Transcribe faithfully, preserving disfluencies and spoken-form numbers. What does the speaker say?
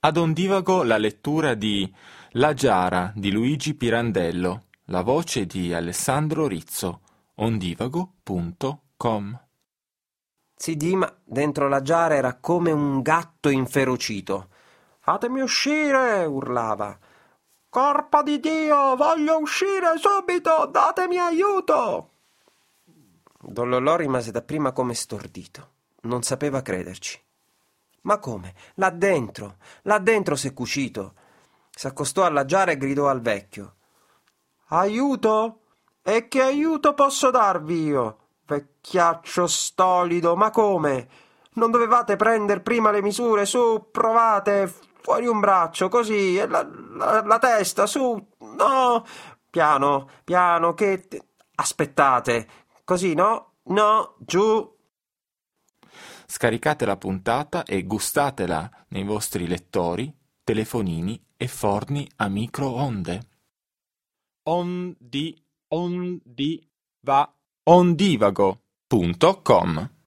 Ad Ondivago la lettura di La Giara di Luigi Pirandello, la voce di Alessandro Rizzo, ondivago punto com. Zi Dima dentro la giara era come un gatto inferocito. «Fatemi uscire!» urlava. «Corpo di Dio, voglio uscire subito! Datemi aiuto!» Don Lollò rimase dapprima come stordito. Non sapeva crederci. «Ma come? Là dentro! Là dentro s'è cucito!» S'accostò alla giara e gridò al vecchio. «Aiuto? E che aiuto posso darvi io? Vecchiaccio stolido, ma come? Non dovevate prender prima le misure? Su, provate, fuori un braccio, così, e la, la, la testa, su, no, piano, piano, che... Aspettate, così, no, no, giù». Scaricate la puntata e gustatela nei vostri lettori, telefonini e forni a microonde. Ondi, ondi, va, ondivago punto com